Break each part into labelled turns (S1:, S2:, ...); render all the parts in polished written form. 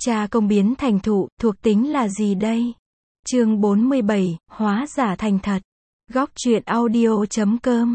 S1: Cha công biến thành thụ, thuộc tính là gì đây? Chương 47, hóa giả thành thật. Góc truyện audio.com.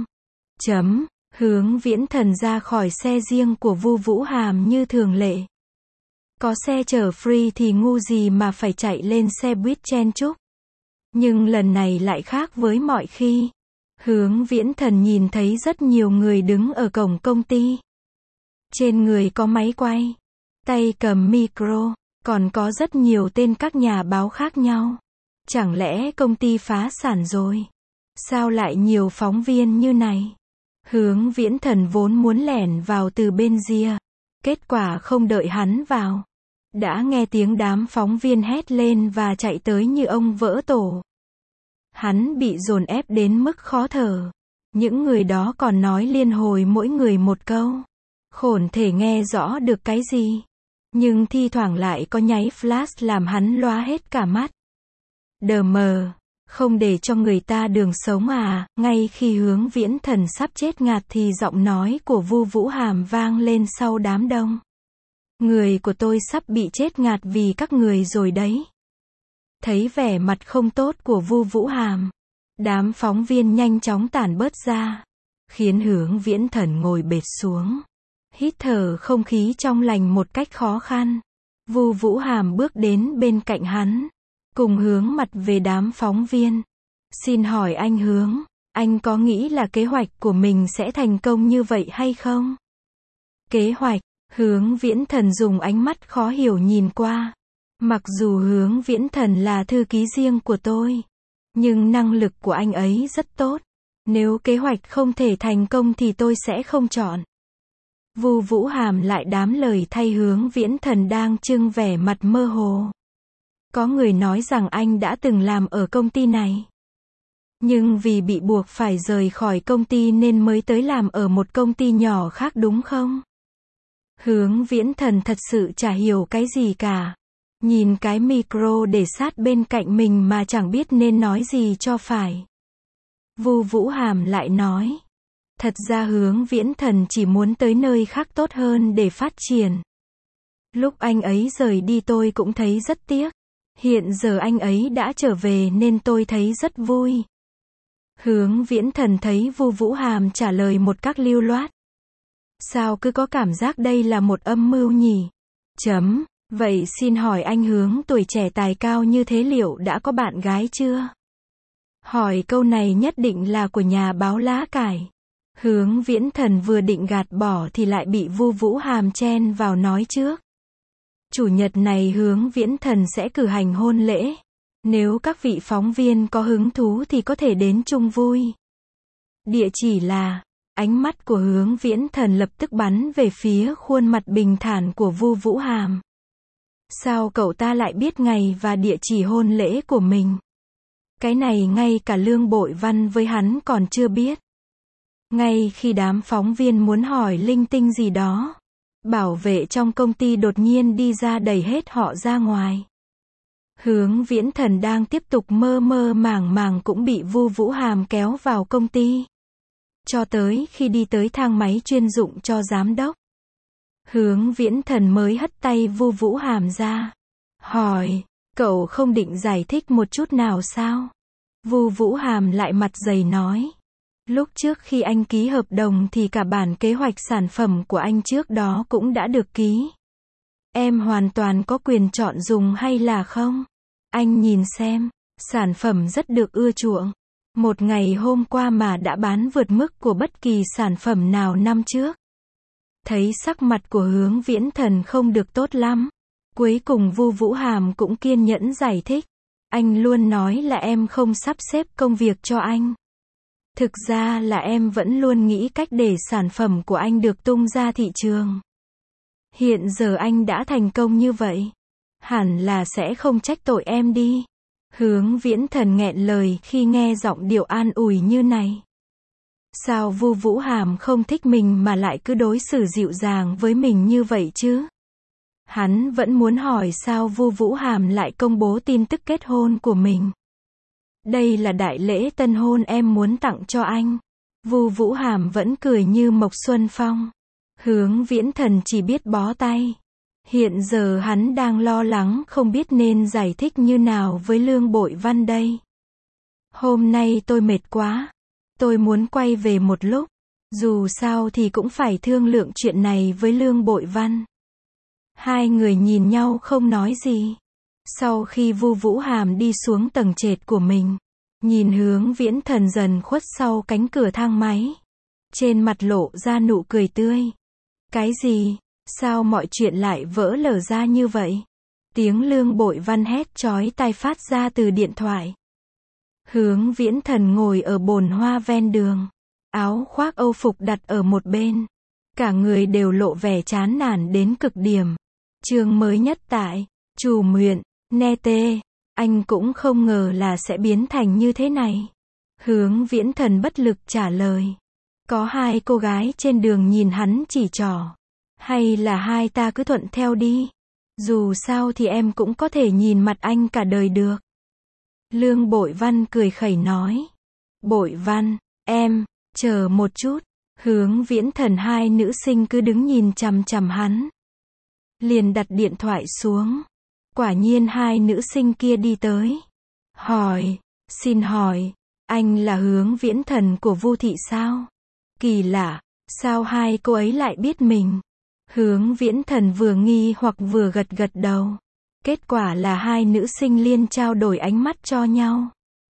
S1: Hướng Viễn Thần ra khỏi xe riêng của Vu Vũ Hàm như thường lệ. Có xe chở free thì ngu gì mà phải chạy lên xe buýt chen chúc. Nhưng lần này lại khác với mọi khi. Hướng Viễn Thần nhìn thấy rất nhiều người đứng ở cổng công ty. Trên người có máy quay, tay cầm micro, còn có rất nhiều tên các nhà báo khác nhau. Chẳng lẽ công ty phá sản rồi? Sao lại nhiều phóng viên như này? Hướng Viễn Thần vốn muốn lẻn vào từ bên ria. Kết quả không đợi hắn vào, đã nghe tiếng đám phóng viên hét lên và chạy tới như ông vỡ tổ. Hắn bị dồn ép đến mức khó thở. Những người đó còn nói liên hồi mỗi người một câu. Khổn thể nghe rõ được cái gì. Nhưng thi thoảng lại có nháy flash làm hắn lóa hết cả mắt. Đờ mờ, không để cho người ta đường sống à? Ngay khi Hướng Viễn Thần sắp chết ngạt thì giọng nói của Vu Vũ Hàm vang lên sau đám đông. Người của tôi sắp bị chết ngạt vì các người rồi đấy. Thấy vẻ mặt không tốt của Vu Vũ Hàm, đám phóng viên nhanh chóng tản bớt ra, khiến Hướng Viễn Thần ngồi bệt xuống, hít thở không khí trong lành một cách khó khăn. Vu Vũ Hàm bước đến bên cạnh hắn, cùng hướng mặt về đám phóng viên. Xin hỏi anh Hướng, anh có nghĩ là kế hoạch của mình sẽ thành công như vậy hay không? Kế hoạch? Hướng Viễn Thần dùng ánh mắt khó hiểu nhìn qua. Mặc dù Hướng Viễn Thần là thư ký riêng của tôi, nhưng năng lực của anh ấy rất tốt. Nếu kế hoạch không thể thành công thì tôi sẽ không chọn. Vu Vũ Hàm lại đám lời thay Hướng Viễn Thần đang trưng vẻ mặt mơ hồ. Có người nói rằng anh đã từng làm ở công ty này, nhưng vì bị buộc phải rời khỏi công ty nên mới tới làm ở một công ty nhỏ khác đúng không? Hướng Viễn Thần thật sự chả hiểu cái gì cả. Nhìn cái micro để sát bên cạnh mình mà chẳng biết nên nói gì cho phải. Vu Vũ Hàm lại nói. Thật ra Hướng Viễn Thần chỉ muốn tới nơi khác tốt hơn để phát triển. Lúc anh ấy rời đi tôi cũng thấy rất tiếc. Hiện giờ anh ấy đã trở về nên tôi thấy rất vui. Hướng Viễn Thần thấy Vu Vũ Hàm trả lời một cách lưu loát. Sao cứ có cảm giác đây là một âm mưu nhỉ? Vậy xin hỏi anh Hướng, tuổi trẻ tài cao như thế liệu đã có bạn gái chưa? Hỏi câu này nhất định là của nhà báo lá cải. Hướng Viễn Thần vừa định gạt bỏ thì lại bị Vu Vũ Hàm chen vào nói trước. Chủ nhật này Hướng Viễn Thần sẽ cử hành hôn lễ. Nếu các vị phóng viên có hứng thú thì có thể đến chung vui. Địa chỉ là... Ánh mắt của Hướng Viễn Thần lập tức bắn về phía khuôn mặt bình thản của Vu Vũ Hàm. Sao cậu ta lại biết ngày và địa chỉ hôn lễ của mình? Cái này ngay cả Lương Bội Văn với hắn còn chưa biết. Ngay khi đám phóng viên muốn hỏi linh tinh gì đó, bảo vệ trong công ty đột nhiên đi ra đẩy hết họ ra ngoài. Hướng Viễn Thần đang tiếp tục mơ mơ màng màng cũng bị Vu Vũ Hàm kéo vào công ty. Cho tới khi đi tới thang máy chuyên dụng cho giám đốc, Hướng Viễn Thần mới hất tay Vu Vũ Hàm ra. Hỏi, cậu không định giải thích một chút nào sao? Vu Vũ Hàm lại mặt dày nói. Lúc trước khi anh ký hợp đồng thì cả bản kế hoạch sản phẩm của anh trước đó cũng đã được ký. Em hoàn toàn có quyền chọn dùng hay là không? Anh nhìn xem, sản phẩm rất được ưa chuộng. Một ngày hôm qua mà đã bán vượt mức của bất kỳ sản phẩm nào năm trước. Thấy sắc mặt của Hướng Viễn Thần không được tốt lắm. Cuối cùng Vu Vũ Hàm cũng kiên nhẫn giải thích. Anh luôn nói là em không sắp xếp công việc cho anh. Thực ra là em vẫn luôn nghĩ cách để sản phẩm của anh được tung ra thị trường. Hiện giờ anh đã thành công như vậy, hẳn là sẽ không trách tội em đi. Hướng Viễn Thần nghẹn lời khi nghe giọng điệu an ủi như này. Sao Vu Vũ Hàm không thích mình mà lại cứ đối xử dịu dàng với mình như vậy chứ? Hắn vẫn muốn hỏi sao Vu Vũ Hàm lại công bố tin tức kết hôn của mình. Đây là đại lễ tân hôn em muốn tặng cho anh. Vu Vũ Hàm vẫn cười như Mộc Xuân Phong. Hướng Viễn Thần chỉ biết bó tay. Hiện giờ hắn đang lo lắng không biết nên giải thích như nào với Lương Bội Văn đây. Hôm nay tôi mệt quá. Tôi muốn quay về một lúc. Dù sao thì cũng phải thương lượng chuyện này với Lương Bội Văn. Hai người nhìn nhau không nói gì. Sau khi Vu Vũ Hàm đi xuống tầng trệt của mình, nhìn Hướng Viễn Thần dần khuất sau cánh cửa thang máy, trên mặt lộ ra nụ cười tươi. Cái gì? Sao mọi chuyện lại vỡ lở ra như vậy? Tiếng Lương Bội Văn hét chói tai phát ra từ điện thoại. Hướng Viễn Thần ngồi ở bồn hoa ven đường, áo khoác âu phục đặt ở một bên. Cả người đều lộ vẻ chán nản đến cực điểm. Chương mới nhất tại Chủ Muyện, Nete. Anh cũng không ngờ là sẽ biến thành như thế này. Hướng Viễn Thần bất lực trả lời. Có hai cô gái trên đường nhìn hắn chỉ trỏ. Hay là hai ta cứ thuận theo đi. Dù sao thì em cũng có thể nhìn mặt anh cả đời được. Lương Bội Văn cười khẩy nói. Bội Văn, em, chờ một chút. Hướng Viễn Thần hai nữ sinh cứ đứng nhìn chằm chằm hắn. Liền đặt điện thoại xuống. Quả nhiên hai nữ sinh kia đi tới. Hỏi, xin hỏi, anh là Hướng Viễn Thần của Vu thị sao? Kỳ lạ, sao hai cô ấy lại biết mình? Hướng Viễn Thần vừa nghi hoặc vừa gật gật đầu. Kết quả là hai nữ sinh liên trao đổi ánh mắt cho nhau.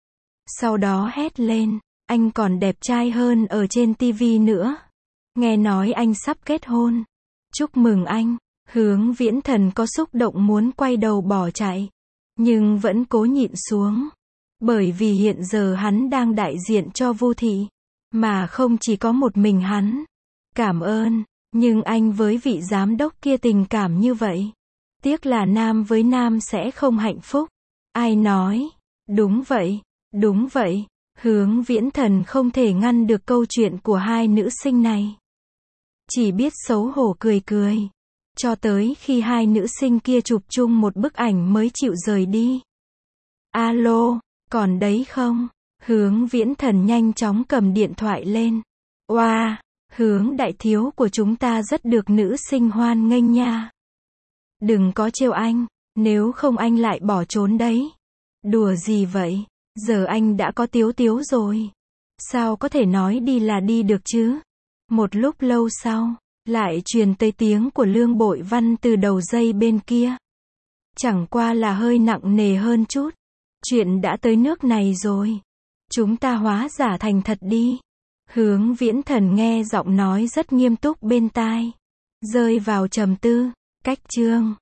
S1: Sau đó hét lên, anh còn đẹp trai hơn ở trên tivi nữa. Nghe nói anh sắp kết hôn. Chúc mừng anh. Hướng Viễn Thần có xúc động muốn quay đầu bỏ chạy, nhưng vẫn cố nhịn xuống. Bởi vì hiện giờ hắn đang đại diện cho Vu thị, mà không chỉ có một mình hắn. Cảm ơn, nhưng anh với vị giám đốc kia tình cảm như vậy. Tiếc là nam với nam sẽ không hạnh phúc. Ai nói? Đúng vậy, đúng vậy. Hướng Viễn Thần không thể ngăn được câu chuyện của hai nữ sinh này. Chỉ biết xấu hổ cười cười. Cho tới khi hai nữ sinh kia chụp chung một bức ảnh mới chịu rời đi. Alo, còn đấy không? Hướng Viễn Thần nhanh chóng cầm điện thoại lên. Oa, Hướng đại thiếu của chúng ta rất được nữ sinh hoan nghênh nha. Đừng có trêu anh, nếu không anh lại bỏ trốn đấy. Đùa gì vậy? Giờ anh đã có Tiếu Tiếu rồi. Sao có thể nói đi là đi được chứ? Một lúc lâu sau, lại truyền tới tiếng của Lương Bội Văn từ đầu dây bên kia. Chẳng qua là hơi nặng nề hơn chút. Chuyện đã tới nước này rồi. Chúng ta hóa giả thành thật đi. Hướng Viễn Thần nghe giọng nói rất nghiêm túc bên tai. Rơi vào trầm tư. Cách chương